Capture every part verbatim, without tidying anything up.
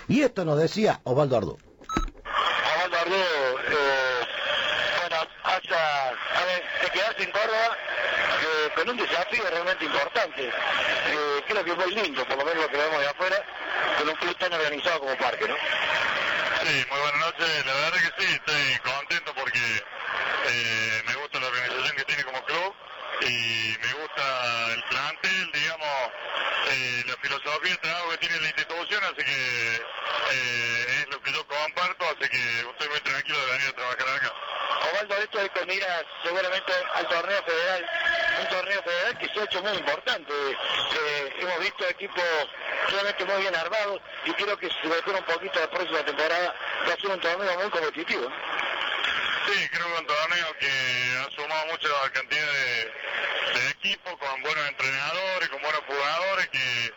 Y esto nos decía Osvaldo Ardú. Osvaldo Ardú, eh, bueno, hasta, a ver, de quedarse en Córdoba eh, con un desafío realmente importante, eh, creo que es muy lindo, por lo menos lo que vemos de afuera, con un club tan organizado como Parque, ¿no? Sí, muy buenas noches, la verdad que sí, estoy contento porque eh, me gusta la organización que tiene como club y me gusta el plantel, digamos, eh, la filosofía de trabajo que tiene la institución, así que eh, es lo que yo comparto, así que estoy muy tranquilo de venir a trabajar acá. Osvaldo, esto es con mira seguramente al torneo federal, un torneo federal que se ha hecho muy importante. Eh, hemos visto equipos realmente muy bien armados y creo que si se mejora un poquito la próxima temporada va a ser un torneo muy competitivo. Sí, creo que un torneo que ha sumado mucha cantidad de, de equipos, con buenos entrenadores, con buenos jugadores, que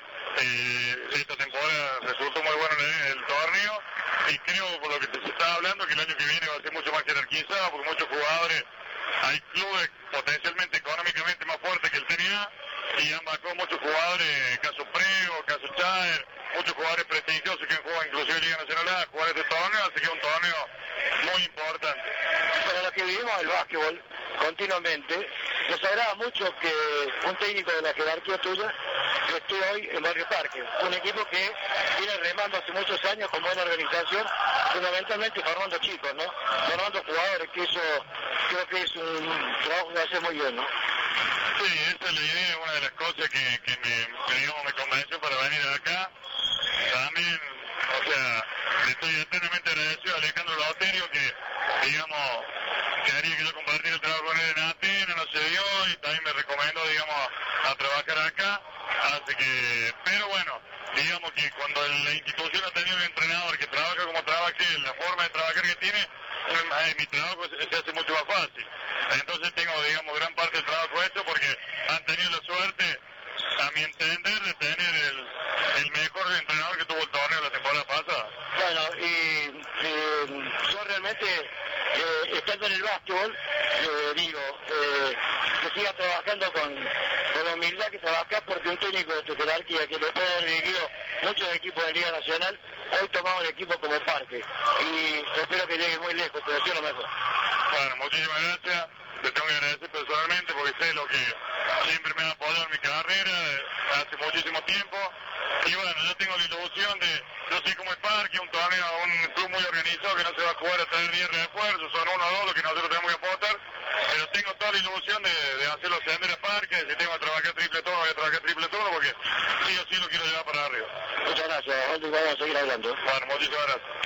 eh, esta temporada resultó muy bueno el, el torneo, y creo, por lo que se está hablando, que el año que viene va a ser mucho más jerarquizado, porque muchos jugadores, hay clubes potencialmente económicamente más fuertes que el T N A, y han bajado muchos jugadores, caso Prego, caso Chaer, muchos jugadores prestigiosos que han jugado inclusive Liga Nacional A, jugadores de torneo, así que es un torneo muy importante. Para los que vivimos el básquetbol continuamente, nos agrada mucho que un técnico de la jerarquía tuya esté hoy en Barrio Parque, un equipo que viene remando hace muchos años con buena organización, fundamentalmente formando chicos, ¿no? Formando jugadores, que eso creo que es un trabajo que hace muy bien, ¿no? Sí, esa es la idea, una de las cosas que, que me, me, digamos, me convenció para venir acá. También, o sea, le estoy eternamente agradecido a Alejandro Loterio que, digamos, quería que yo compartiera el trabajo con él en Atenas, no se dio, y también me recomendó, digamos, a, a trabajar acá. Así que, pero bueno, digamos que cuando la institución ha tenido un entrenador que trabaja como trabajé, la forma de trabajar que tiene, eh, mi trabajo se, se hace mucho más fácil. Entonces tengo, digamos, gran parte del trabajo hecho porque han tenido la suerte, a mi entender, de tener el, el mejor entrenador que tuvo el torneo la temporada pasada. Bueno, y eh, yo realmente, eh, estando en el básquetbol, eh, digo, eh, que siga trabajando con, con la humildad que trabaja, porque un técnico de tu jerarquía que le puede haber dirigido muchos equipos de Liga Nacional, hoy tomamos el equipo como Parque, y espero que llegue muy lejos, pero sí lo mejor. Bueno, muchísimas gracias. Le tengo que agradecer personalmente porque sé lo que siempre me ha apoyado en mi carrera hace muchísimo tiempo. Y bueno, yo tengo la ilusión de, yo sé cómo es Parque, un torneo, un club muy organizado que no se va a jugar hasta el diez refuerzos, son uno o dos los que nosotros tenemos que apostar, pero tengo toda la ilusión de, de hacerlo ascender a Parque, si tengo que trabajar triple turno, voy a trabajar triple turno porque sí o sí lo quiero llevar para arriba. Muchas gracias, Osvaldo, y vamos a seguir hablando. Bueno, muchísimas gracias.